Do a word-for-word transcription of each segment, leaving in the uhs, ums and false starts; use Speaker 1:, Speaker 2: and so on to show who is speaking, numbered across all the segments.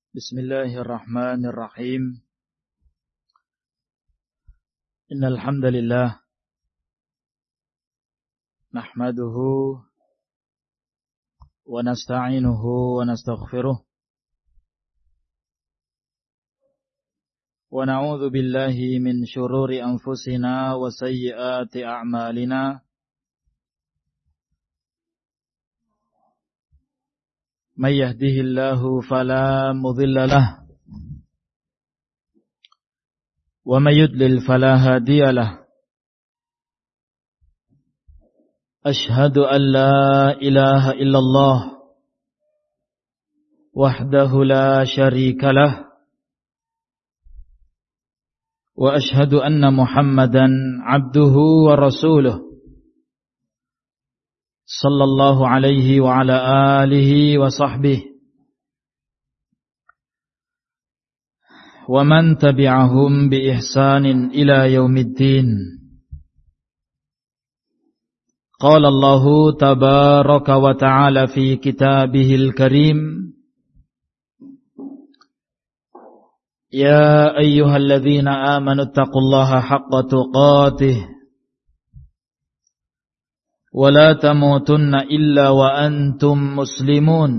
Speaker 1: Bismillahirrahmanirrahim. Innal hamdalillah nahmaduhu wa nasta'inuhu wa nastaghfiruh wa na'udzu billahi min shururi anfusina wa sayyiati a'malina. Man yahdihillahu fala mudilla lahu wa man yudlil fala hadiya lahu. Ashhadu an la ilaha illallah wahdahu la syarika lahu wa ashhadu anna Muhammadan abduhu wa rasuluh sallallahu alaihi wa ala alihi wa sahbihi wa man tabi'ahum bi ihsanin ila yaumiddin. Qala Allahu tabaraka wa ta'ala fi kitabihil karim, ya ayyuhalladzina amanu taqullaha haqqa tuqatih ولا تموتن إلا وأنتم مسلمون.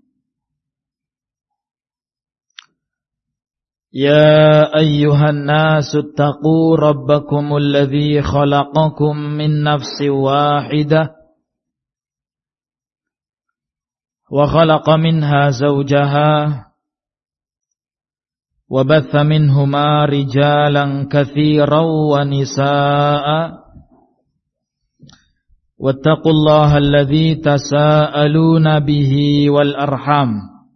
Speaker 1: يا أيها الناس اتقوا ربكم الذي خلقكم من نفس واحدة وخلق منها زوجها وبث منهما رجالا كثيرا ونساء واتقوا الله الذي تساءلون به والأرحام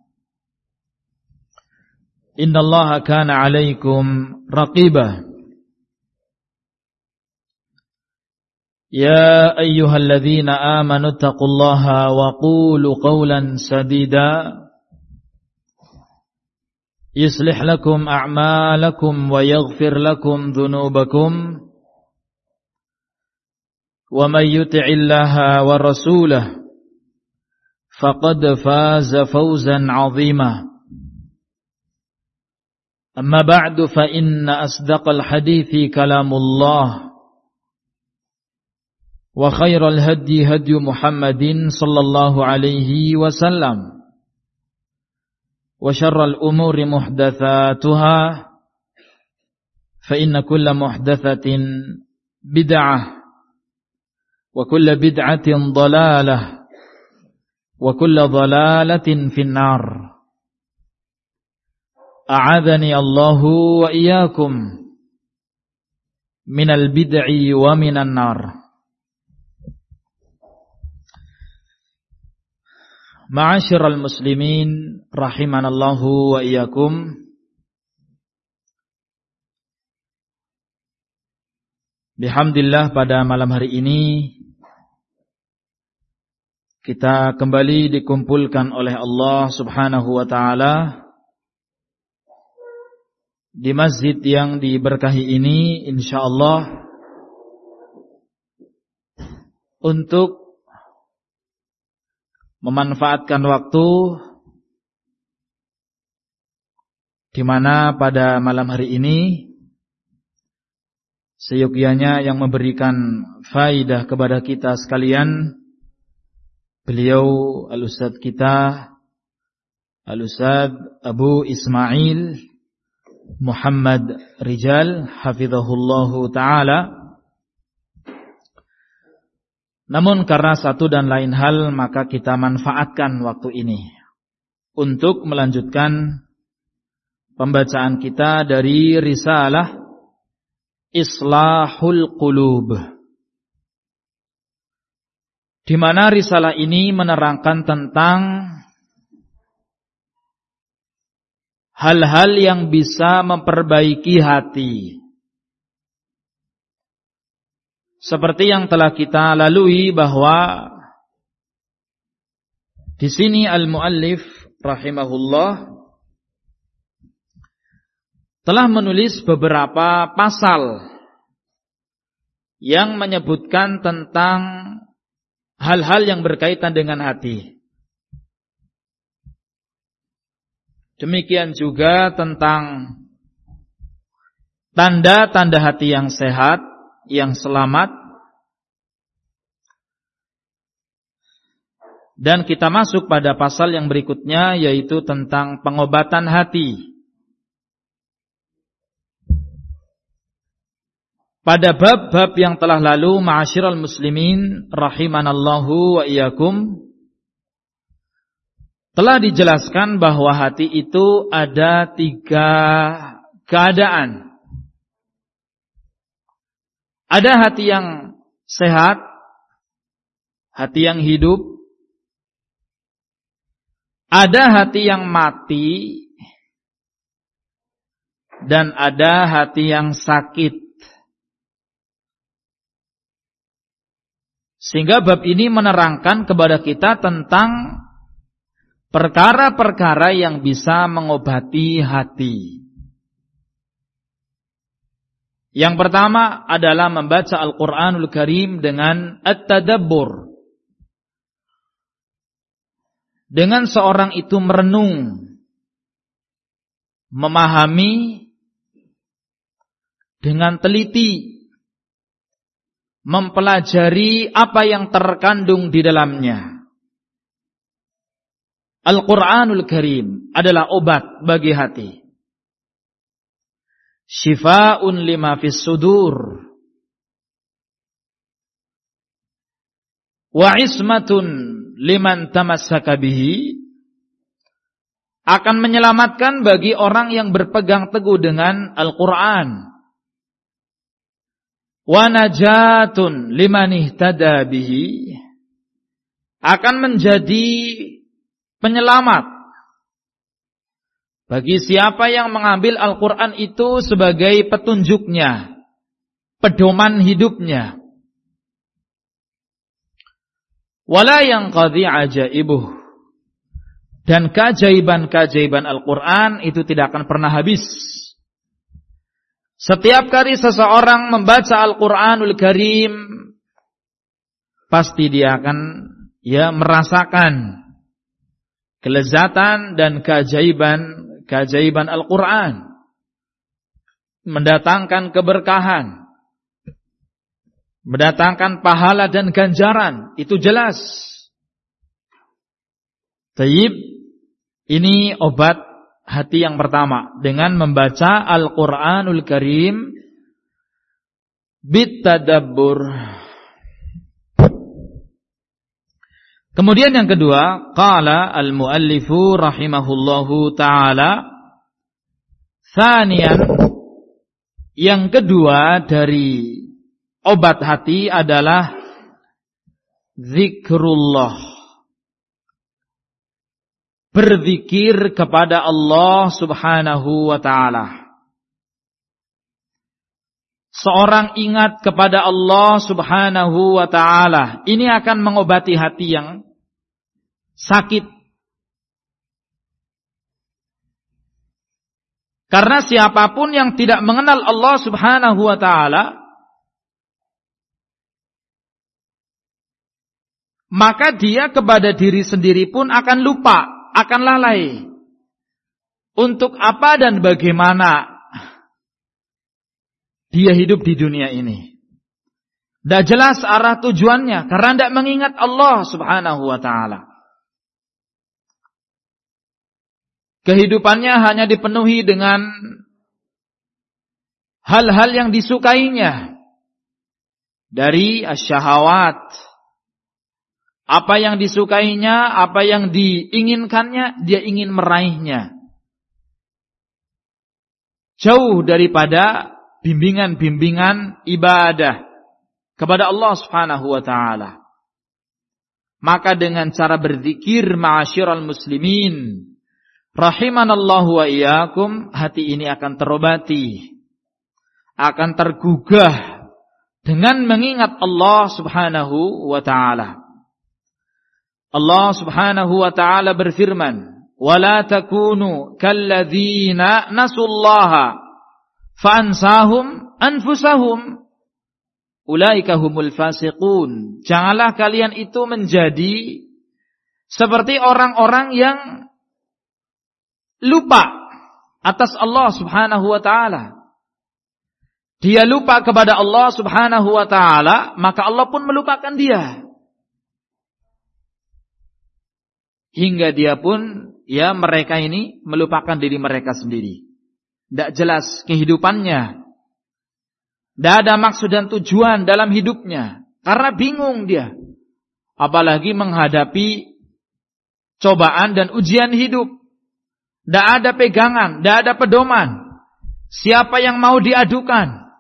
Speaker 1: إن الله كان عليكم رقيبا. يا أيها الذين آمنوا اتقوا الله وقولوا قولا سديدا يصلح لكم أعمالكم ويغفر لكم ذنوبكم ومن يطع الله ورسوله فقد فاز فوزا عظيما. أما بعد فإن أصدق الحديث كلام الله وخير الهدي هدي محمد صلى الله عليه وسلم وشر الأمور محدثاتها فإن كل محدثة بدعة وكل بدعة ضلالة وكل ضلالة في النار. أعاذني الله وإياكم من البدع ومن النار. Ma'asyiral muslimin rahimanallahu wa iyyakum. Bihamdillah, pada malam hari ini kita kembali dikumpulkan oleh Allah subhanahu wa ta'ala di masjid yang diberkahi ini, insyaallah, untuk memanfaatkan waktu di mana pada malam hari ini seyogyanya yang memberikan faidah kepada kita sekalian beliau al-ustadz kita, al-ustadz Abu Ismail Muhammad Rijal hafizahullahu ta'ala. Namun karena satu dan lain hal, maka kita manfaatkan waktu ini untuk melanjutkan pembacaan kita dari risalah Islahul Qulub, di mana risalah ini menerangkan tentang hal-hal yang bisa memperbaiki hati. Seperti yang telah kita lalui bahwa di sini al-muallif rahimahullah telah menulis beberapa pasal yang menyebutkan tentang hal-hal yang berkaitan dengan hati. Demikian juga tentang tanda-tanda hati yang sehat, yang selamat. Dan kita masuk pada pasal yang berikutnya, yaitu tentang pengobatan hati. Pada bab-bab yang telah lalu, ma'asyiral muslimin rahimanallahu wa iyyakum, telah dijelaskan bahwa hati itu ada tiga keadaan. Ada hati yang sehat, hati yang hidup, ada hati yang mati, dan ada hati yang sakit. Sehingga bab ini menerangkan kepada kita tentang perkara-perkara yang bisa mengobati hati. Yang pertama adalah membaca Al-Quranul Karim dengan at-tadabbur. Dengan seorang itu merenung, memahami dengan teliti, mempelajari apa yang terkandung di dalamnya. Al-Quranul Karim adalah obat bagi hati. Shifa'un lima fis sudur. Wa ismatun liman tamassaka bihi. Akan menyelamatkan bagi orang yang berpegang teguh dengan Al-Quran. Wa najatun liman ihtada bihi. Akan menjadi penyelamat bagi siapa yang mengambil Al-Quran itu sebagai petunjuknya, pedoman hidupnya. Wala yanqadhi ajaibuh. Dan keajaiban-keajaiban Al-Quran itu tidak akan pernah habis. Setiap kali seseorang membaca Al-Quranul Karim, pasti dia akan ya merasakan kelezatan dan keajaiban keajaiban Al-Quran, mendatangkan keberkahan, mendatangkan pahala dan ganjaran, itu jelas. Tayyib, ini obat hati yang pertama dengan membaca Al-Quranul Karim bitadabbur. Kemudian yang kedua, qala al-muallifu rahimahullahu ta'ala, tsaniyan, yang kedua dari obat hati adalah zikrullah. Berzikir kepada Allah subhanahu wa ta'ala. Seorang ingat kepada Allah subhanahu wa ta'ala, ini akan mengobati hati yang sakit. Karena siapapun yang tidak mengenal Allah subhanahu wa ta'ala, maka dia kepada diri sendiri pun akan lupa, akan lalai. Untuk apa dan bagaimana dia hidup di dunia ini. Tidak jelas arah tujuannya, karena tidak mengingat Allah subhanahu wa ta'ala. Kehidupannya hanya dipenuhi dengan hal-hal yang disukainya. Dari asyahawat. Apa yang disukainya, apa yang diinginkannya, dia ingin meraihnya. Jauh daripada bimbingan-bimbingan ibadah kepada Allah subhanahu wa ta'ala. Maka dengan cara berzikir, ma'asyiral muslimin, rahimanallahu wa iyyakum, hati ini akan terobati, akan tergugah dengan mengingat Allah subhanahu wa ta'ala. Allah subhanahu wa ta'ala berfirman, وَلَا تَكُونُوا كَالَّذِينَ نَسُوا اللَّهَ فَأَنْسَاهُمْ أَنْفُسَهُمْ أُولَئِكَ هُمُ الْفَاسِقُونَ. Janganlah kalian itu menjadi seperti orang-orang yang lupa atas Allah Subhanahu wa ta'ala, dia lupa kepada Allah Subhanahu wa ta'ala, maka Allah pun melupakan dia. Hingga dia pun, ya mereka ini melupakan diri mereka sendiri. Tidak jelas kehidupannya. Tidak ada maksud dan tujuan dalam hidupnya. Karena bingung dia. Apalagi menghadapi cobaan dan ujian hidup. Tidak ada pegangan, tidak ada pedoman. Siapa yang mau diadukan?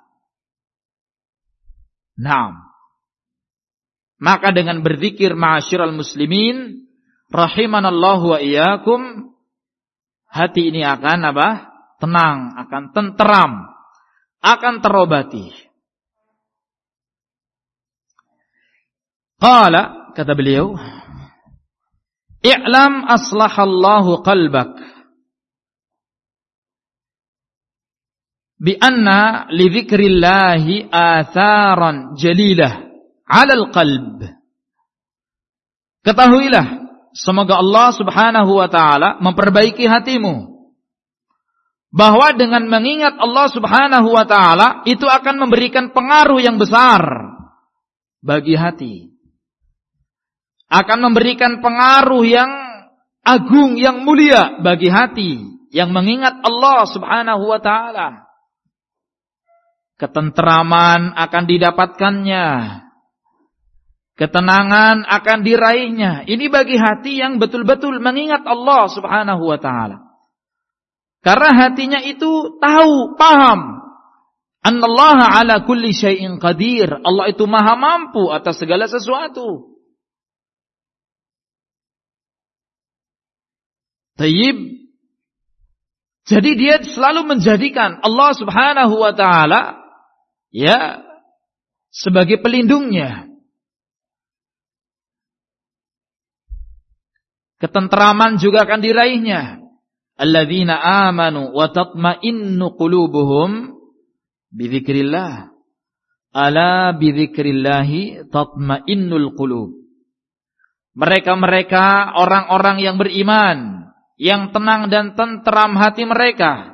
Speaker 1: Nah, maka dengan berzikir ma'asyiral muslimin, rahimanallahu wa iyyakum, hati ini akan apa? Tenang, akan tenteram, akan terobati. Qala, kata beliau, i'lam aslahallahu qalbak bi anna li dzikrillahi atharan jalilah 'alal qalb. Ketahuilah, semoga Allah Subhanahu wa ta'ala memperbaiki hatimu, bahwa dengan mengingat Allah Subhanahu wa ta'ala itu akan memberikan pengaruh yang besar bagi hati, akan memberikan pengaruh yang agung, yang mulia bagi hati yang mengingat Allah Subhanahu wa ta'ala. Ketenteraman akan didapatkannya, ketenangan akan diraihnya. Ini bagi hati yang betul-betul mengingat Allah Subhanahu wa ta'ala. Karena hatinya itu tahu, paham, annallaha ala kulli syai'in qadir. Allah itu maha mampu atas segala sesuatu. Tayyib. Jadi dia selalu menjadikan Allah Subhanahu wa ta'ala, ya, sebagai pelindungnya. Ketenteraman juga akan diraihnya. Alladzina amanu wa tatma'innu qulubuhum bidzikrillah. Ala bidzikrillahi tatma'innul qulub. Mereka-mereka orang-orang yang beriman, yang tenang dan tenteram hati mereka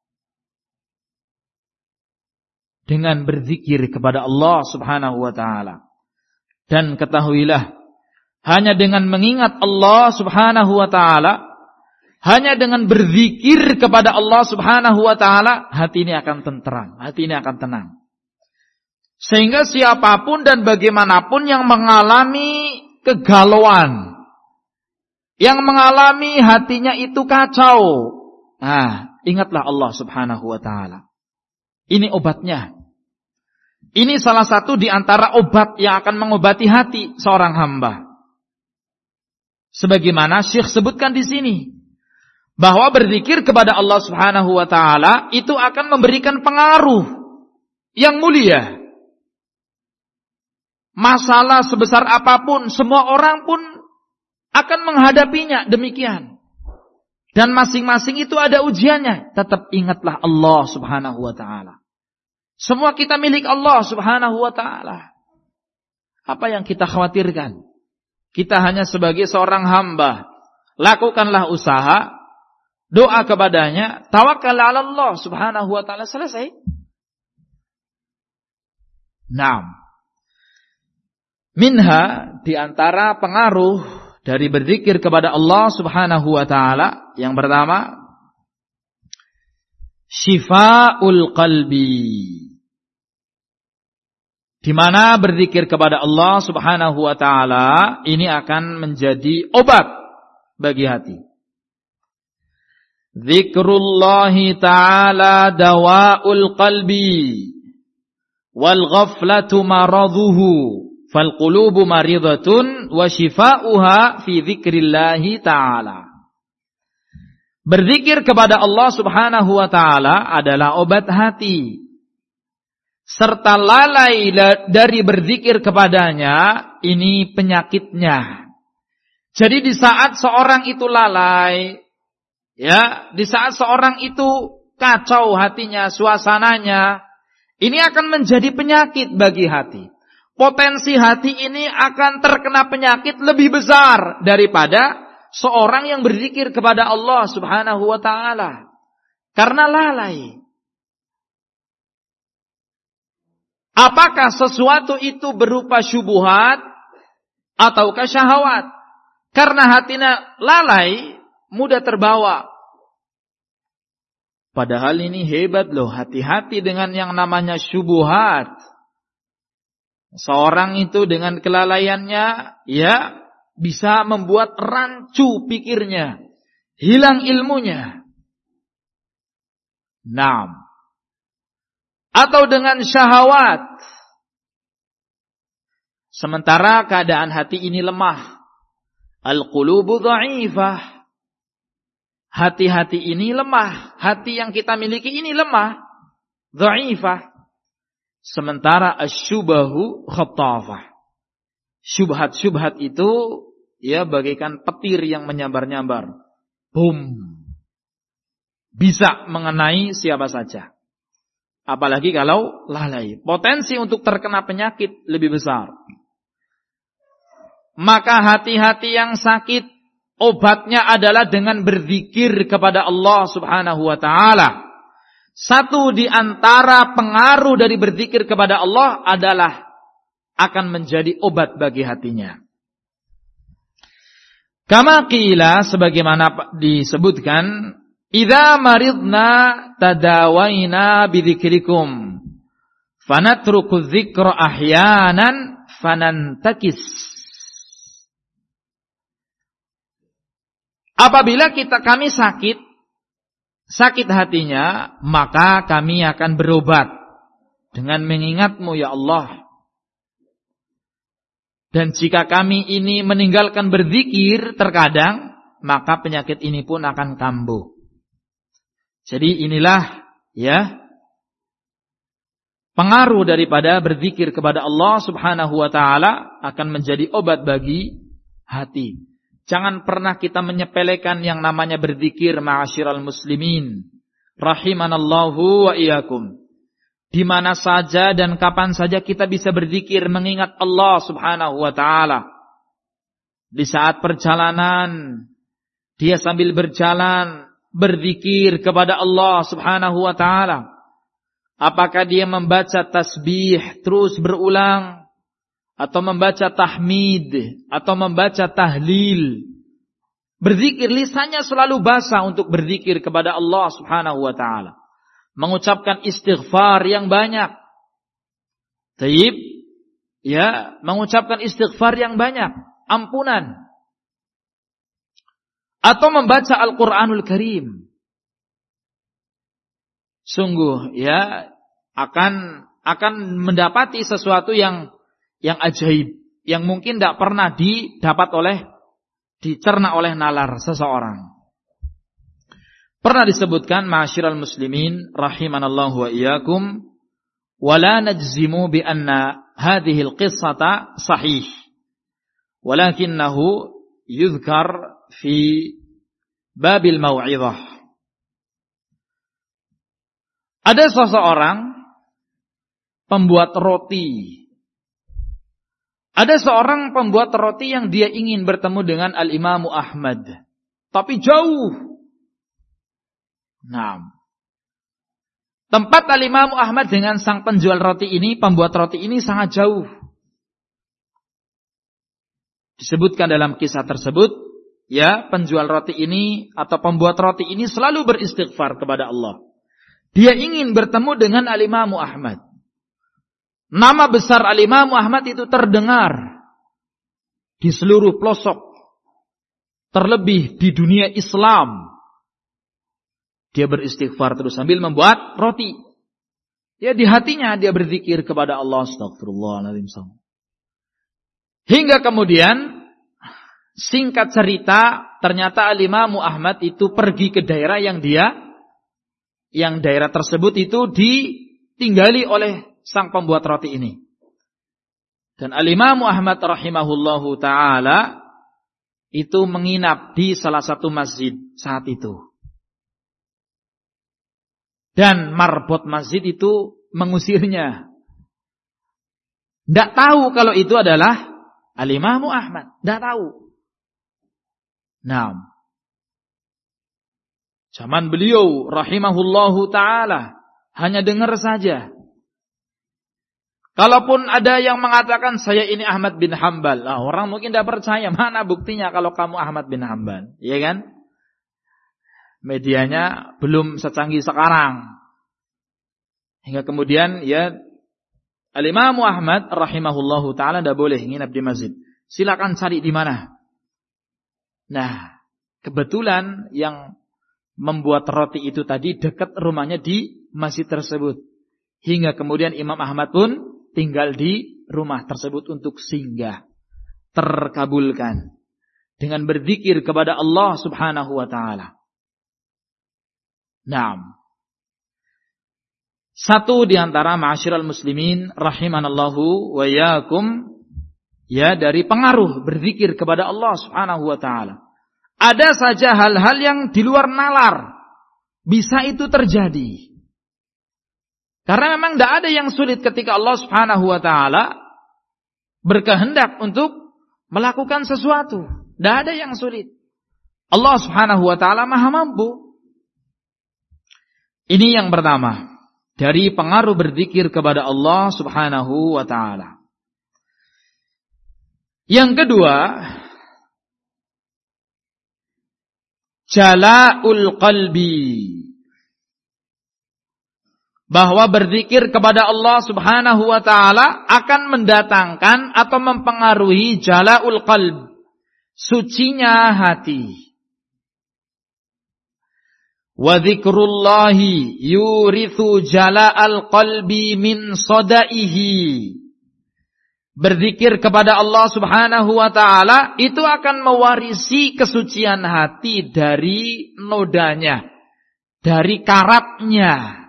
Speaker 1: dengan berzikir kepada Allah Subhanahu wa ta'ala. Dan ketahuilah, hanya dengan mengingat Allah Subhanahu wa ta'ala, hanya dengan berzikir kepada Allah Subhanahu wa ta'ala, hati ini akan tenteram, hati ini akan tenang. Sehingga siapapun dan bagaimanapun yang mengalami kegalauan, yang mengalami hatinya itu kacau, nah, ingatlah Allah Subhanahu wa ta'ala. Ini obatnya. Ini salah satu di antara obat yang akan mengobati hati seorang hamba. Sebagaimana Syekh sebutkan di sini, bahwa berzikir kepada Allah Subhanahu wa ta'ala itu akan memberikan pengaruh yang mulia. Masalah sebesar apapun, semua orang pun akan menghadapinya demikian. Dan masing-masing itu ada ujiannya. Tetap ingatlah Allah Subhanahu wa ta'ala. Semua kita milik Allah Subhanahu wa ta'ala. Apa yang kita khawatirkan? Kita hanya sebagai seorang hamba. Lakukanlah usaha, doa kepadanya, tawakal ala Allah Subhanahu wa ta'ala, selesai. Naam. Minha, di antara pengaruh dari berzikir kepada Allah Subhanahu wa ta'ala, yang pertama, syifa'ul qalbi. Di mana berzikir kepada Allah Subhanahu wa ta'ala ini akan menjadi obat bagi hati. Zikrullahi ta'ala dawa'ul qalbi wal ghaflatu maradhuhu fal qulubu maridatun wa shifa'uha fi zikrillahi ta'ala. Berzikir kepada Allah Subhanahu wa ta'ala adalah obat hati. Serta lalai dari berzikir kepadanya, ini penyakitnya. Jadi di saat seorang itu lalai, ya, di saat seorang itu kacau hatinya, suasananya, ini akan menjadi penyakit bagi hati. Potensi hati ini akan terkena penyakit lebih besar daripada seorang yang berzikir kepada Allah Subhanahu wa taala karena lalai. Apakah sesuatu itu berupa syubhat ataukah syahwat? Karena hatinya lalai, mudah terbawa. Padahal ini hebat loh, hati-hati dengan yang namanya syubhat. Seorang itu dengan kelalaiannya, ya, bisa membuat rancu pikirnya, hilang ilmunya. Naam. Atau dengan syahwat. Sementara keadaan hati ini lemah. Al-qulubu dha'ifah. Hati-hati ini lemah. Hati yang kita miliki ini lemah. Dha'ifah. Sementara asyubahu khattafah. Syubhat-syubhat itu ya bagaikan petir yang menyambar-nyambar. Boom. Bisa mengenai siapa saja. Apalagi kalau lalai. Potensi untuk terkena penyakit lebih besar. Maka hati-hati yang sakit, obatnya adalah dengan berzikir kepada Allah Subhanahu wa ta'ala. Satu di antara pengaruh dari berzikir kepada Allah adalah akan menjadi obat bagi hatinya. Kama qila, sebagaimana disebutkan, idza maridna tadawaina bidzikrikum fanatruku dzikra ahyanan fanantakis. Apabila kita kami sakit, sakit hatinya, maka kami akan berobat dengan mengingatmu ya Allah. Dan jika kami ini meninggalkan berzikir terkadang, maka penyakit ini pun akan kambuh. Jadi inilah ya pengaruh daripada berzikir kepada Allah Subhanahu wa taala akan menjadi obat bagi hati. Jangan pernah kita menyepelekan yang namanya berzikir, ma'asyiral muslimin rahimanallahu wa iyyakum. Di mana saja dan kapan saja kita bisa berzikir mengingat Allah Subhanahu wa taala. Di saat perjalanan, dia sambil berjalan berzikir kepada Allah Subhanahu wa taala. Apakah dia membaca tasbih terus berulang, atau membaca tahmid, atau membaca tahlil. Berzikir, lisannya selalu basah untuk berzikir kepada Allah Subhanahu wa taala. Mengucapkan istighfar yang banyak. Taib, ya, mengucapkan istighfar yang banyak, ampunan. Atau membaca Al-Qur'anul Karim. Sungguh ya akan akan mendapati sesuatu yang yang ajaib, yang mungkin tidak pernah didapat oleh dicerna oleh nalar seseorang. Pernah disebutkan ma'asyiral muslimin rahimanallahu wa iyyakum, wala najzimu bi anna hadhihi al-qissata sahih, walakinnahu yuzkar fi babil mau'izah. Ada seseorang pembuat roti. Ada seorang pembuat roti yang dia ingin bertemu dengan Al-Imam Ahmad, tapi jauh. Nah, tempat Al-Imam Ahmad dengan sang penjual roti ini, pembuat roti ini sangat jauh. Disebutkan dalam kisah tersebut, ya, penjual roti ini atau pembuat roti ini selalu beristighfar kepada Allah. Dia ingin bertemu dengan Al-Imam Ahmad. Nama besar Al-Imam Ahmad itu terdengar di seluruh pelosok, terlebih di dunia Islam. Dia beristighfar terus sambil membuat roti. Ya, di hatinya dia berzikir kepada Allah, astagfirullahaladzim. Hingga kemudian singkat cerita, ternyata Al-Imam Ahmad itu pergi ke daerah yang dia yang daerah tersebut itu ditinggali oleh sang pembuat roti ini. Dan Al-Imam Ahmad rahimahullahu ta'ala itu menginap di salah satu masjid saat itu. Dan marbot masjid itu mengusirnya. Tidak tahu kalau itu adalah Al-Imam Ahmad. Tidak tahu. Nah, zaman beliau rahimahullahu ta'ala hanya dengar saja. Kalaupun ada yang mengatakan saya ini Ahmad bin Hanbal, nah, orang mungkin tidak percaya. Mana buktinya kalau kamu Ahmad bin Hanbal? Iya kan? Medianya belum secanggih sekarang. Hingga kemudian ya Al-Imam Ahmad rahimahullahu ta'ala tidak boleh nginap di masjid. Silakan cari di mana. Nah, kebetulan yang membuat roti itu tadi dekat rumahnya di masjid tersebut. Hingga kemudian Imam Ahmad pun tinggal di rumah tersebut untuk singgah. Terkabulkan dengan berzikir kepada Allah Subhanahu wa ta'ala. Naam. Satu di antara ma'asyiral muslimin rahimanallahu wa iyyakum, ya, dari pengaruh berzikir kepada Allah Subhanahu wa ta'ala. Ada saja hal-hal yang di luar nalar bisa itu terjadi. Karena memang tidak ada yang sulit ketika Allah Subhanahu wa ta'ala berkehendak untuk melakukan sesuatu. Tidak ada yang sulit. Allah Subhanahu wa ta'ala maha mampu. Ini yang pertama. Dari pengaruh berzikir kepada Allah Subhanahu wa ta'ala. Yang kedua, jala'ul qalbi. Bahwa berzikir kepada Allah Subhanahu wa ta'ala akan mendatangkan atau mempengaruhi jala'ul qalb, sucinya hati. Wa dzikrullahi yurithu jala'al qalbi min sadaihi. Berzikir kepada Allah Subhanahu wa ta'ala itu akan mewarisi kesucian hati dari nodanya, dari karatnya.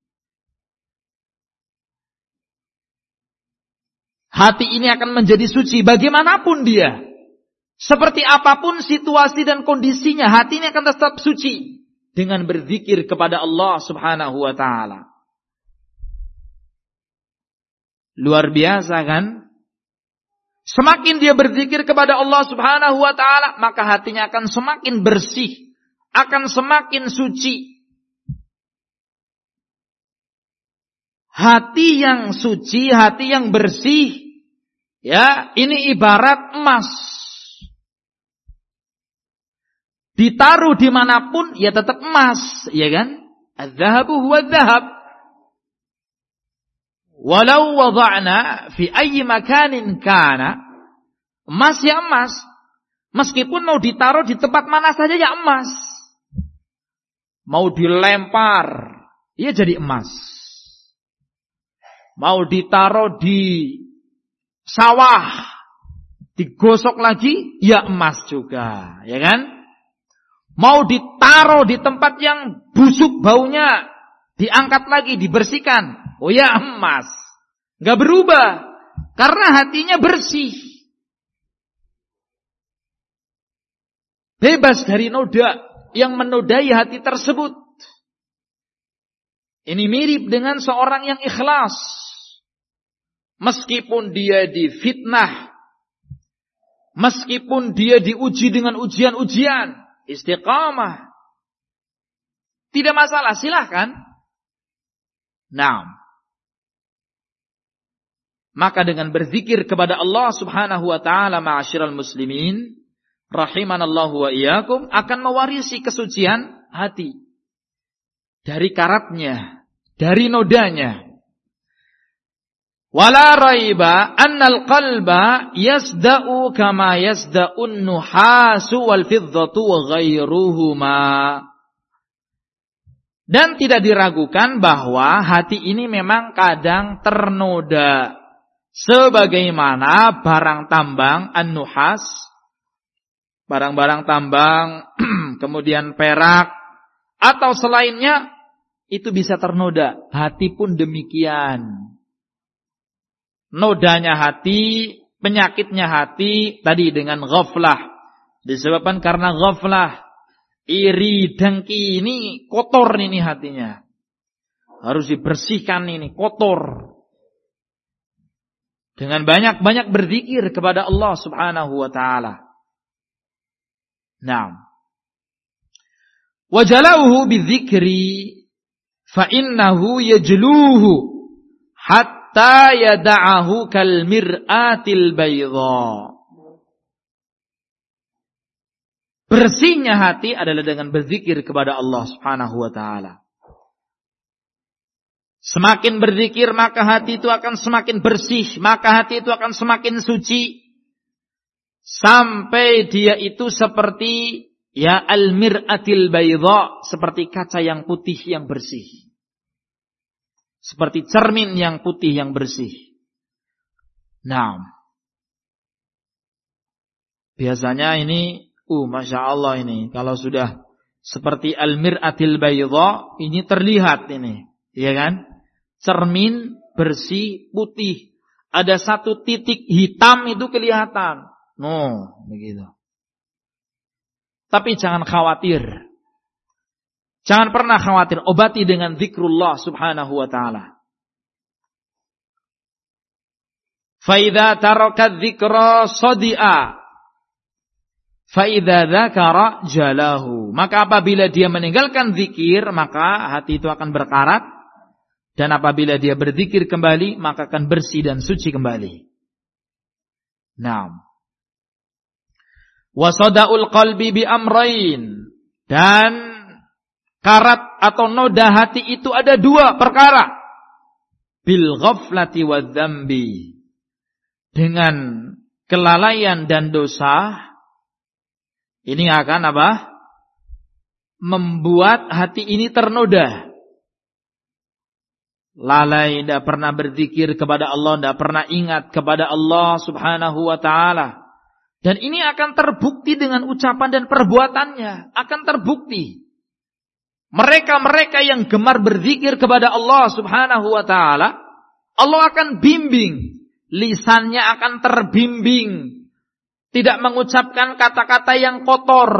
Speaker 1: Hati ini akan menjadi suci bagaimanapun dia. Seperti apapun situasi dan kondisinya, hati ini akan tetap suci dengan berzikir kepada Allah Subhanahu wa ta'ala. Luar biasa kan? Semakin dia berzikir kepada Allah Subhanahu wa ta'ala, maka hatinya akan semakin bersih, akan semakin suci. Hati yang suci, hati yang bersih, ya, ini ibarat emas. Ditaruh dimanapun, ya tetap emas, ya kan? Az-zahabu huwa az-zahab. Walau wada'na fi ayyi makanin kana, emas ya emas. Meskipun mau ditaruh di tempat mana saja ya emas. Mau dilempar, ya jadi emas. Mau ditaruh di sawah, digosok lagi, ya emas juga, ya kan? Mau ditaruh di tempat yang busuk baunya, diangkat lagi, dibersihkan, oh ya emas. Gak berubah, karena hatinya bersih. Bebas dari noda yang menodai hati tersebut. Ini mirip dengan seorang yang ikhlas. Meskipun dia difitnah, meskipun dia diuji dengan ujian-ujian, istiqamah, tidak masalah, silahkan. Nah, maka dengan berzikir kepada Allah Subhanahu wa ta'ala, ma'asyiral muslimin rahimanallahu wa iyyakum, akan mewarisi kesucian hati dari karatnya, dari nodanya. Wala raiba annal qalba yasda'u kama yasda'un nuhasu wal fiddatu wa ghairuhuma. Dan tidak diragukan bahwa hati ini memang kadang ternoda sebagaimana barang tambang an-nuhas, barang-barang tambang, kemudian perak atau selainnya itu bisa ternoda. Hati pun demikian. Nodanya hati, penyakitnya hati tadi dengan ghaflah. Disebabkan karena ghaflah, iri, dengki, ini kotor ini hatinya. Harus dibersihkan ini, kotor. Dengan banyak-banyak berzikir kepada Allah Subhanahu wa ta'ala. Naam. Wa jalauhu bidzikri fa innahu yajluhu hatta yada'ahu kal mir'atil bayda. Bersihnya hati adalah dengan berzikir kepada Allah Subhanahu wa taala. Semakin berzikir maka hati itu akan semakin bersih, maka hati itu akan semakin suci sampai dia itu seperti ya al-mir'atil bayda, seperti kaca yang putih yang bersih. Seperti cermin yang putih yang bersih. Nah, biasanya ini Uh, Masya Allah ini. Kalau sudah seperti al-mir'atil bayda, ini terlihat ini. Ya kan? Cermin, bersih, putih. Ada satu titik hitam itu kelihatan. No, begitu. Tapi jangan khawatir. Jangan pernah khawatir. Obati dengan zikrullah subhanahu wa ta'ala. Fa'idha tarakat zikra sodi'a. Fa'idha dzakara jalahu. Maka apabila dia meninggalkan zikir, maka hati itu akan berkarat. Dan apabila dia berzikir kembali, maka akan bersih dan suci kembali. Naam. Wasada'ul qalbi bi amrain. Dan karat atau noda hati itu ada dua perkara. Bil ghaflati wa dzambi. Dengan kelalaian dan dosa, ini akan apa? Membuat hati ini ternoda. Lalai, tidak pernah berzikir kepada Allah, tidak pernah ingat kepada Allah subhanahu wa ta'ala. Dan ini akan terbukti dengan ucapan dan perbuatannya. Akan terbukti. Mereka-mereka yang gemar berzikir kepada Allah subhanahu wa ta'ala, Allah akan bimbing. Lisannya akan terbimbing. Tidak mengucapkan kata-kata yang kotor.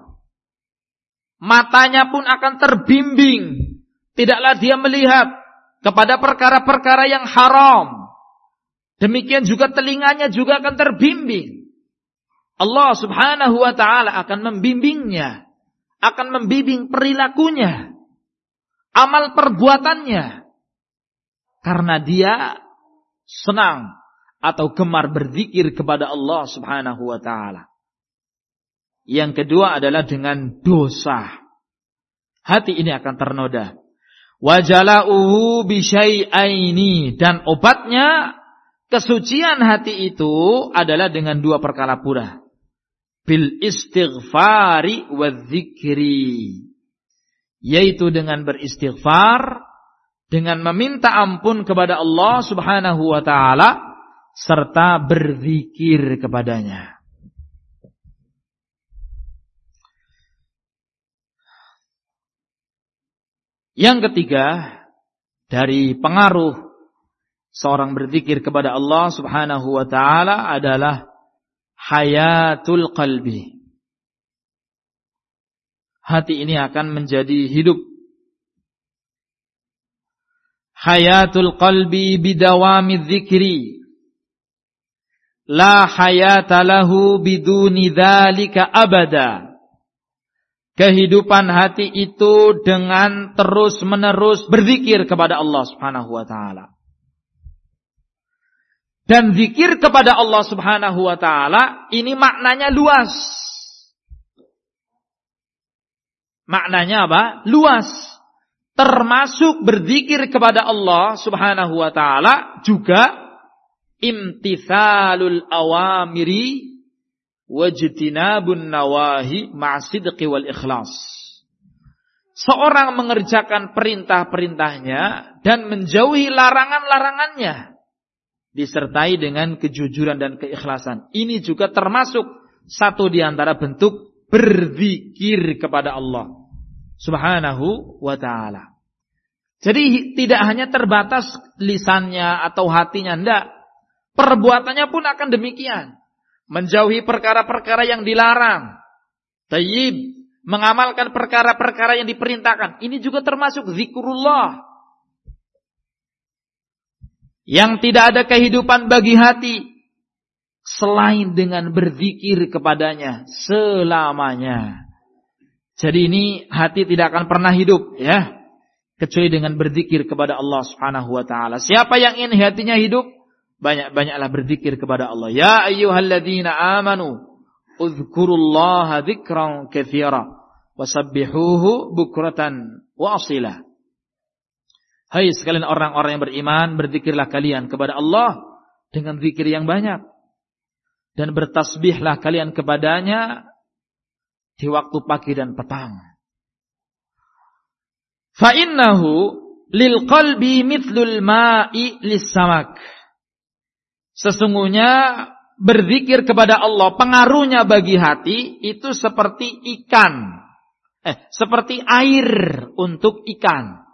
Speaker 1: Matanya pun akan terbimbing. Tidaklah dia melihat kepada perkara-perkara yang haram. Demikian juga telinganya juga akan terbimbing. Allah subhanahu wa ta'ala akan membimbingnya. Akan membimbing perilakunya. Amal perbuatannya. Karena dia senang atau gemar berzikir kepada Allah subhanahu wa ta'ala. Yang kedua adalah dengan dosa. Hati ini akan ternoda. Wajala'uhu bisyai'aini. Dan obatnya, kesucian hati itu adalah dengan dua perkara pula. Bil istighfari wa dzikri. Yaitu dengan beristighfar, dengan meminta ampun kepada Allah subhanahu wa ta'ala, serta berzikir kepadanya. Yang ketiga, dari pengaruh seorang berzikir kepada Allah subhanahu wa ta'ala adalah hayatul qalbi. Hati ini akan menjadi hidup. Hayatul qalbi bidawami dzikri. La hayata lahu biduni dzalika abada. Kehidupan hati itu dengan terus-menerus berzikir kepada Allah Subhanahu wa taala. Dan zikir kepada Allah Subhanahu wa taala ini maknanya luas. Maknanya apa? Luas. Termasuk berzikir kepada Allah Subhanahu wa taala juga imtithalul awamiri wajtinabun nawahi ma'sidqi wal ikhlas. Seorang mengerjakan perintah-perintahnya dan menjauhi larangan-larangannya disertai dengan kejujuran dan keikhlasan. Ini juga termasuk satu di antara bentuk berzikir kepada Allah Subhanahu wa ta'ala. Jadi tidak hanya terbatas lisannya atau hatinya, enggak. Perbuatannya pun akan demikian. Menjauhi perkara-perkara yang dilarang. Tayyib. Mengamalkan perkara-perkara yang diperintahkan. Ini juga termasuk zikrullah. Yang tidak ada kehidupan bagi hati selain dengan berzikir kepadanya selamanya. Jadi ini hati tidak akan pernah hidup ya, kecuali dengan berzikir kepada Allah Subhanahu wa taala. Siapa yang ingin hatinya hidup, banyak-banyaklah berzikir kepada Allah. Ya ayyuhalladzina amanu uzkurullaha dzikran katsira wasabbihuhu bukratan wa asila. Hai sekalian orang-orang yang beriman, berzikirlah kalian kepada Allah dengan zikir yang banyak, dan bertasbihlah kalian kepadanya di waktu pagi dan petang. Fa innahu lil qalbi mithlul ma'i lis-samak. Sesungguhnya berzikir kepada Allah pengaruhnya bagi hati itu seperti ikan. Eh, seperti air untuk ikan.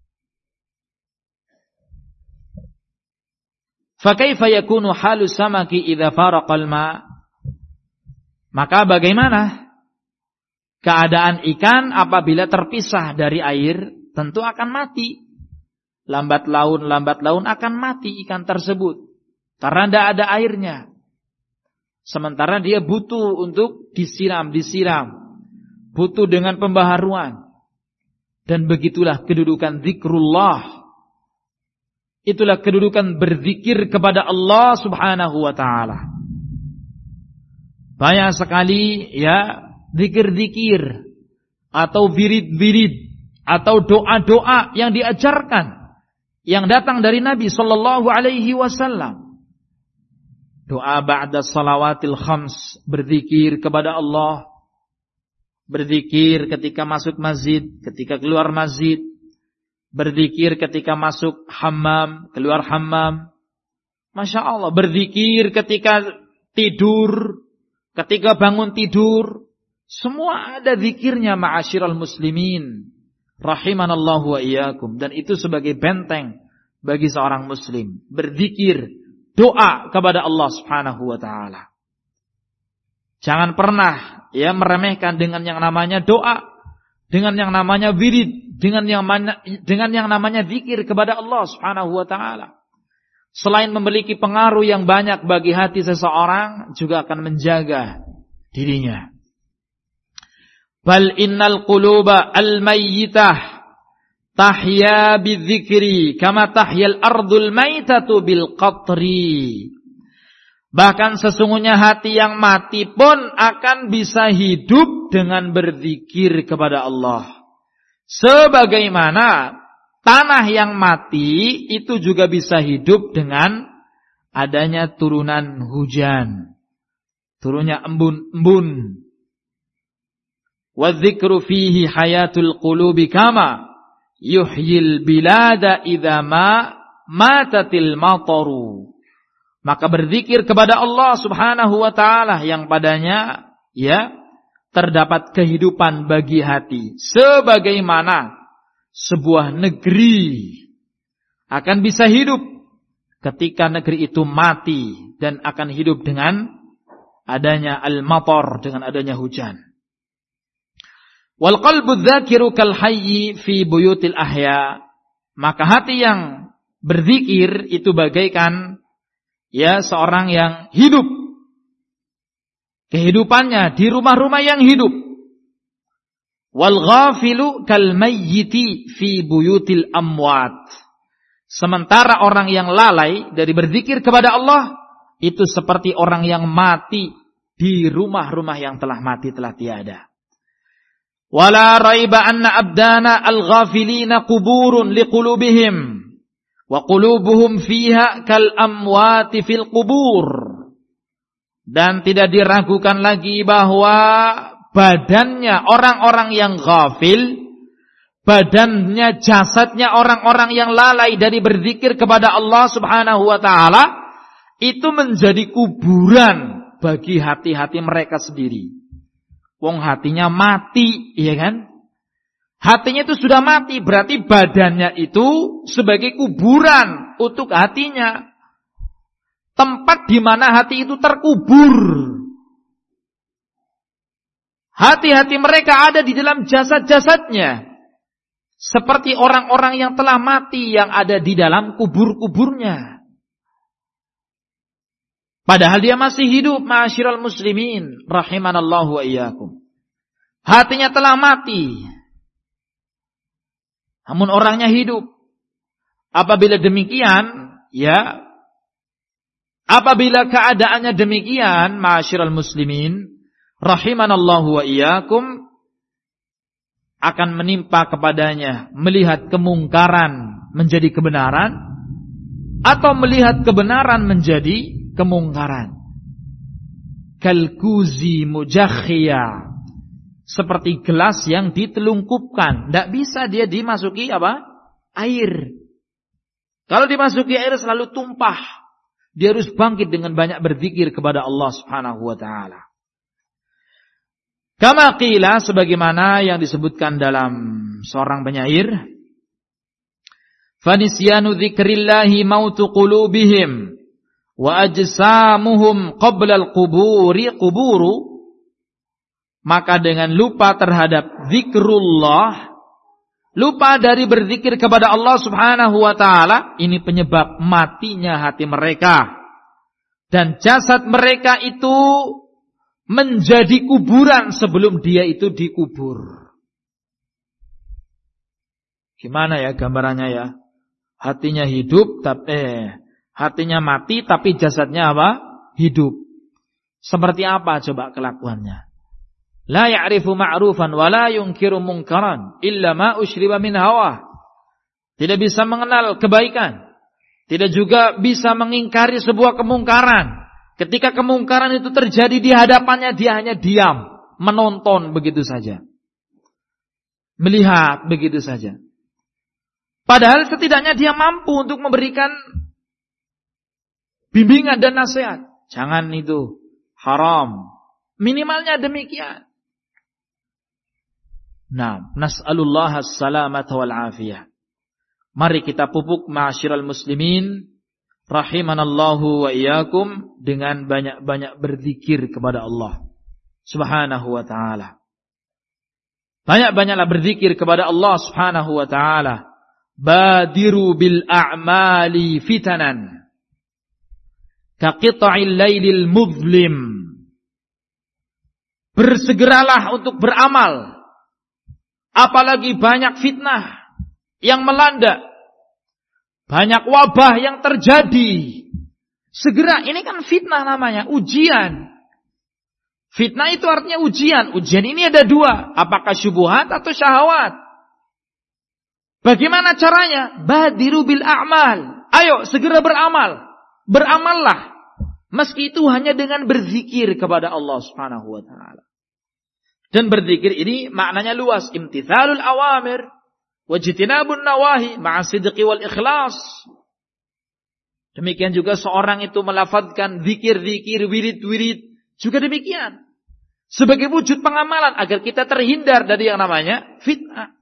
Speaker 1: Fa kaifa yakunu halus samaki idza faraqal ma? Maka bagaimana keadaan ikan apabila terpisah dari air? Tentu akan mati. Lambat laun, lambat laun akan mati ikan tersebut. Karena tidak ada airnya. Sementara dia butuh untuk disiram, disiram. Butuh dengan pembaharuan. Dan begitulah kedudukan zikrullah. Itulah kedudukan berzikir kepada Allah Subhanahu wa ta'ala. Banyak sekali ya zikir-zikir atau wirid-wirid atau doa-doa yang diajarkan, yang datang dari Nabi sallallahu alaihi wasallam. Doa ba'da salawatil khams, berzikir kepada Allah. Berzikir ketika masuk masjid, ketika keluar masjid. Berzikir ketika masuk hammam, keluar hammam. Masya Allah, berzikir ketika tidur, ketika bangun tidur. Semua ada zikirnya ma'asyiral muslimin. Rahimanallahu wa iyyakum. Dan itu sebagai benteng bagi seorang muslim. Berzikir, doa kepada Allah Subhanahu wa ta'ala. Jangan pernah ya meremehkan dengan yang namanya doa, dengan yang namanya wirid, dengan yang mana, dengan yang namanya zikir kepada Allah Subhanahu wa ta'ala. Selain memiliki pengaruh yang banyak bagi hati seseorang, juga akan menjaga dirinya. Bal innal quluba al-mayyitah tahya bidzikri kama tahyal ardul maitatu bil qatri. Bahkan sesungguhnya hati yang mati pun akan bisa hidup dengan berzikir kepada Allah. Sebagaimana tanah yang mati itu juga bisa hidup dengan adanya turunan hujan. Turunnya embun-embun. Wa dzikru fihi hayatul qulubi kama yuhyil bilada idza ma matatil mataru. Maka berzikir kepada Allah Subhanahu wa ta'ala yang padanya ya terdapat kehidupan bagi hati, sebagaimana sebuah negeri akan bisa hidup ketika negeri itu mati dan akan hidup dengan adanya al-matar, dengan adanya hujan. Wal qalbu dzakiru kal hayyi fi buyutil ahya. Maka hati yang berzikir itu bagaikan ya seorang yang hidup. Kehidupannya di rumah-rumah yang hidup. Wal ghafilu kal mayyiti fi buyutil amwat. Sementara orang yang lalai dari berzikir kepada Allah itu seperti orang yang mati di rumah-rumah yang telah mati, telah tiada. Wala raiba anna abdana al-ghafilina quburun liqulubihim wa qulubuhum fiha kal amwati fil qubur. Dan tidak diragukan lagi bahwa badannya orang-orang yang ghafil, badannya, jasadnya orang-orang yang lalai dari berzikir kepada Allah Subhanahu wa ta'ala, itu menjadi kuburan bagi hati-hati mereka sendiri. Wong hatinya mati, iya kan? Hatinya itu sudah mati, berarti badannya itu sebagai kuburan untuk hatinya. Tempat di mana hati itu terkubur. Hati-hati mereka ada di dalam jasad-jasadnya. Seperti orang-orang yang telah mati yang ada di dalam kubur-kuburnya. Padahal dia masih hidup, ma'asyiral muslimin, rahimanallahu wa iyyakum. Hatinya telah mati. Namun orangnya hidup. Apabila demikian, ya, apabila keadaannya demikian, ma'asyiral muslimin, rahimanallahu wa iyyakum, akan menimpa kepadanya melihat kemungkaran menjadi kebenaran, atau melihat kebenaran menjadi kemungkaran. Kalkuzi mujakhia, seperti gelas yang ditelungkupkan, tidak bisa dia dimasuki apa? Air. Kalau dimasuki air selalu tumpah. Dia harus bangkit dengan banyak berzikir kepada Allah Subhanahu wa taala. Kama qila, sebagaimana yang disebutkan dalam seorang penyair, fanisyanu dzikrillahi mautu qulubihim wa ajsamuhum qabla al-quburi quburu. Maka dengan lupa terhadap zikrullah, lupa dari berzikir kepada Allah Subhanahu wa taala, ini penyebab matinya hati mereka, dan jasad mereka itu menjadi kuburan sebelum dia itu dikubur. Gimana ya gambarannya ya? Hatinya hidup tapi eh, hatinya mati tapi jasadnya apa? Hidup. Seperti apa coba kelakuannya? La ya'rifu ma'rufan wa la yunkiru munkaran illa ma ushriba min hawa. Tidak bisa mengenal kebaikan, tidak juga bisa mengingkari sebuah kemungkaran. Ketika kemungkaran itu terjadi di hadapannya, dia hanya diam, menonton begitu saja, melihat begitu saja. Padahal setidaknya dia mampu untuk memberikan bimbingan dan nasihat. Jangan itu, haram. Minimalnya demikian. Nah, nas'alullah as-salamata wal afiyah. Mari kita pupuk ma'asyiral muslimin, rahimanallahu wa iyyakum, dengan banyak-banyak berzikir kepada Allah Subhanahu wa taala. Banyak-banyaklah berzikir kepada Allah Subhanahu wa taala. Badiru bil a'mali fitanan ka qita'il lailil muzlim. Bersegeralah untuk beramal, apalagi banyak fitnah yang melanda, banyak wabah yang terjadi. Segera, ini kan fitnah namanya, ujian. Fitnah itu artinya ujian. Ujian ini ada dua, apakah syubhat atau syahwat. Bagaimana caranya? Badiru bil a'mal. Ayo segera beramal. Beramallah. Meski itu hanya dengan berzikir kepada Allah Subhanahu wa taala. Dan berzikir ini maknanya luas, imtithalul awamir wajtinabun nawahi ma'a sidqi wal ikhlas. Demikian juga seorang itu melafadzkan zikir-zikir, wirid-wirid, juga demikian. Sebagai wujud pengamalan agar kita terhindar dari yang namanya fitnah.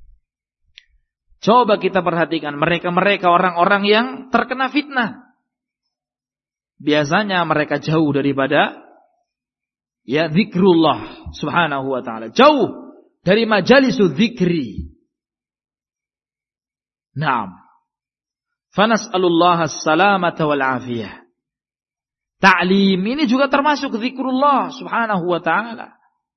Speaker 1: Coba kita perhatikan mereka-mereka orang-orang yang terkena fitnah. Biasanya mereka jauh daripada ya zikrullah subhanahu wa ta'ala. Jauh dari majalisu zikri. Naam. Fanas'alullah as-salamata wal afiyah. Ta'lim ini juga termasuk zikrullah subhanahu wa ta'ala.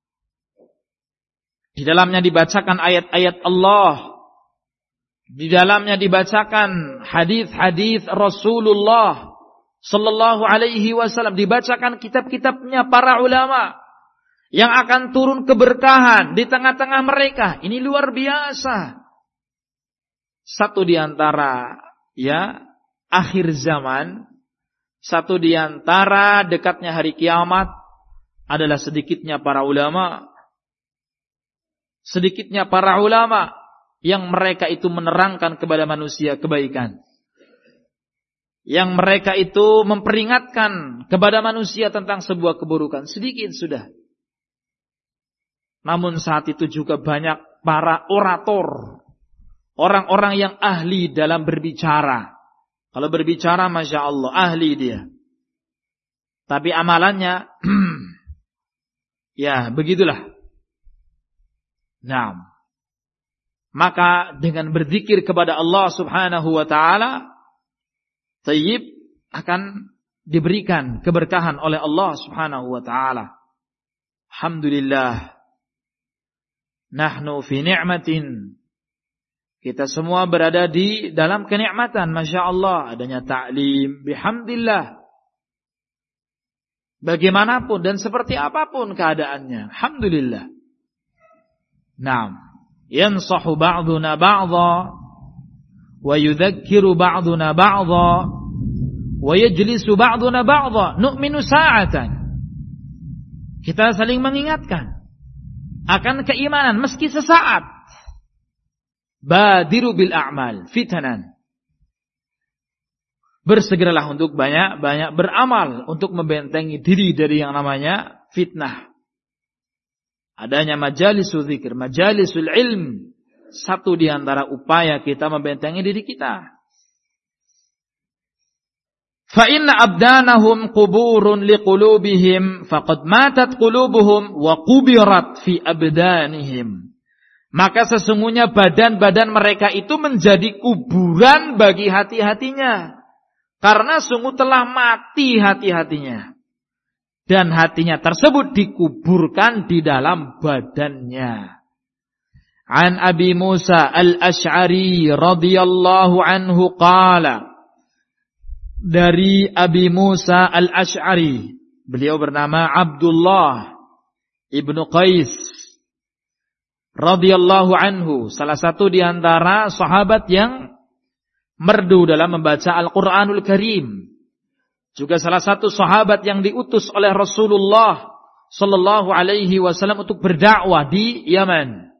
Speaker 1: Di dalamnya dibacakan ayat-ayat Allah. Di dalamnya dibacakan hadis-hadis Rasulullah sallallahu alaihi wasallam, dibacakan kitab-kitabnya para ulama yang akan turun keberkahan di tengah-tengah mereka. Ini luar biasa. Satu di antara ya akhir zaman, satu di antara dekatnya hari kiamat adalah sedikitnya para ulama. Sedikitnya para ulama yang mereka itu menerangkan kepada manusia kebaikan, yang mereka itu memperingatkan kepada manusia tentang sebuah keburukan. Sedikit sudah. Namun saat itu juga banyak para orator, orang-orang yang ahli dalam berbicara. Kalau berbicara, Masya Allah, ahli dia. Tapi amalannya ya begitulah. Nah, maka dengan berzikir kepada Allah Subhanahu wa ta'ala, tayyib, akan diberikan keberkahan oleh Allah Subhanahu wa taala. Alhamdulillah. Nahnu fi ni'matin. Kita semua berada di dalam kenikmatan, Masya Allah. Adanya ta'lim, bihamdillah. Bagaimanapun dan seperti apapun keadaannya, alhamdulillah. Naam. Yansahu ba'duna ba'dha wa yudhakkiru ba'duna ba'dha wa yajlisu ba'duna ba'dha nu'minu sa'atan. Kita saling mengingatkan akan keimanan meski sesaat. Badiru bil a'mal fitanan. Bersegeralah untuk banyak-banyak beramal untuk membentengi diri dari yang namanya fitnah. Adanya majalisul zikir, majalisul ilm, satu di antara upaya kita membentengi diri kita. Fa inna abdanahum quburun liqulubihim faqad matat qulubuhum wa qubirat fi abdanihim. Maka sesungguhnya badan-badan mereka itu menjadi kuburan bagi hati-hatinya, karena sungguh telah mati hati-hatinya, dan hatinya tersebut dikuburkan di dalam badannya. An Abi Musa al-Ash'ari radhiyallahu anhu qala, dari Abi Musa al-Ash'ari, beliau bernama Abdullah ibnu Qais radhiyallahu anhu, salah satu di antara sahabat yang merdu dalam membaca Al-Quranul Karim, juga salah satu sahabat yang diutus oleh Rasulullah sallallahu alaihi wasallam untuk berdakwah di Yaman.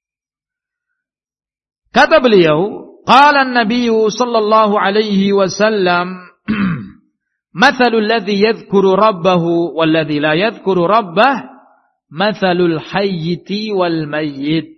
Speaker 1: Kata beliau, qala an-nabiy sallallahu alaihi wasallam, mathalul ladzi yadhkuru rabbahu wal ladzi la yadhkuru rabbah, mathalul hayyiti wal mayyit.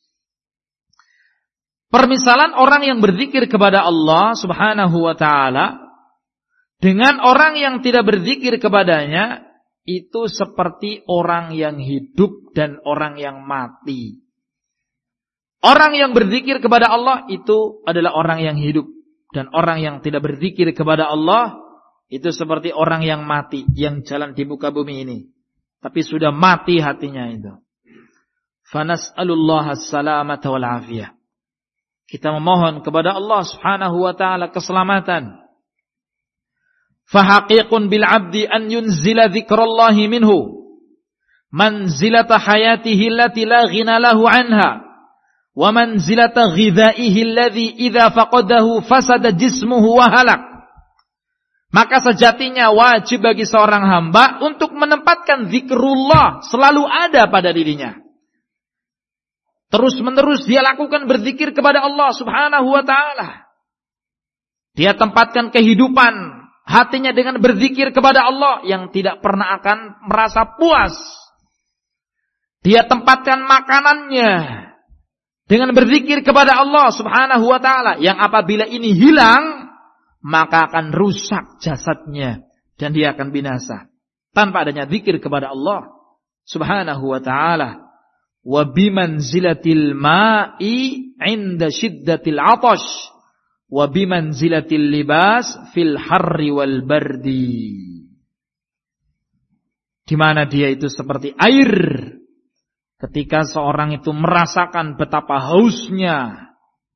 Speaker 1: Permisalan orang yang berzikir kepada Allah Subhanahu wa taala dengan orang yang tidak berzikir kepadanya itu seperti orang yang hidup dan orang yang mati. Orang yang berzikir kepada Allah itu adalah orang yang hidup, dan orang yang tidak berzikir kepada Allah itu seperti orang yang mati, yang jalan di muka bumi ini, tapi sudah mati hatinya itu. Fanas'alullaha as-salamata wal afiyah. Kita memohon kepada Allah Subhanahu wa taala keselamatan. Fahaqiqun bil 'abdi an yunzila dzikrallahi minhu manzilata hayatihi allati la ghina lahu anha wa manzilata ghidhaihi alladhi idza faqadahu fasada jismuhu wa halak. Maka sejatinya wajib bagi seorang hamba untuk menempatkan zikrullah selalu ada pada dirinya. Terus menerus dia lakukan berzikir kepada Allah Subhanahu wa taala. Dia tempatkan kehidupan hatinya dengan berzikir kepada Allah yang tidak pernah akan merasa puas. Dia tempatkan makanannya dengan berzikir kepada Allah Subhanahu wa taala, yang apabila ini hilang maka akan rusak jasadnya dan dia akan binasa tanpa adanya zikir kepada Allah Subhanahu wa taala. Wa bimanzilatil ma'i 'inda shiddatil 'atash wa bimanzilatil libas fil harri wal bardi. Di mana dia itu seperti air ketika seorang itu merasakan betapa hausnya,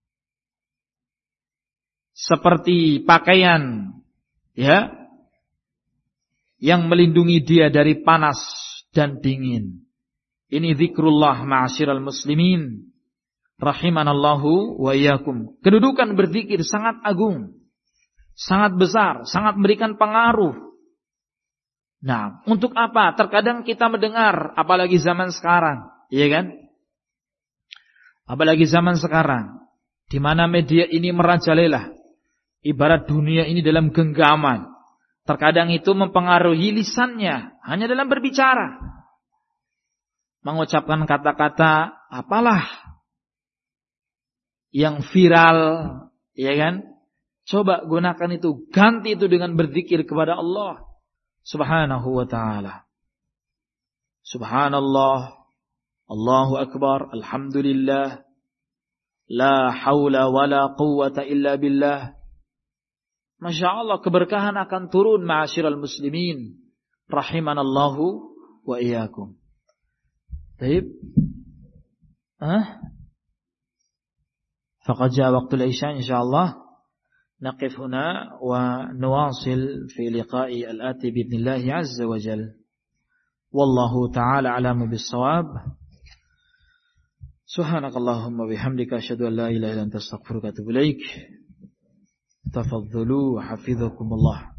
Speaker 1: seperti pakaian ya yang melindungi dia dari panas dan dingin. Ini zikrullah ma'asyiral muslimin rahimanallahu wa iyyakum. Kedudukan berzikir sangat agung, sangat besar, sangat memberikan pengaruh. Nah, untuk apa? Terkadang kita mendengar, apalagi zaman sekarang, iya kan? Apalagi zaman sekarang, di mana media ini merajalela, ibarat dunia ini dalam genggaman. Terkadang itu mempengaruhi lisannya hanya dalam berbicara, mengucapkan kata-kata apalah yang viral, ya kan? Coba gunakan itu, ganti itu dengan berzikir kepada Allah Subhanahu wa ta'ala. Subhanallah, Allahu Akbar, Alhamdulillah, la hawla wa la quwwata illa billah, Masya Allah, keberkahan akan turun ma'asyiral muslimin. Rahimanallahu wa iyyakum. Baik. Ah? Faqad jaa waqtul isya insyaallah. Naqif huna wa nuwasil fi liqa'i al-ati bi idznillah azza wa jalla. Wallahu ta'ala a'lamu bis-shawab. Subhanakallahumma bihamdika asyhadu an la ilaha illa anta astaghfiruka wa atubu ilaik. Tafadhalu hafizakumullah.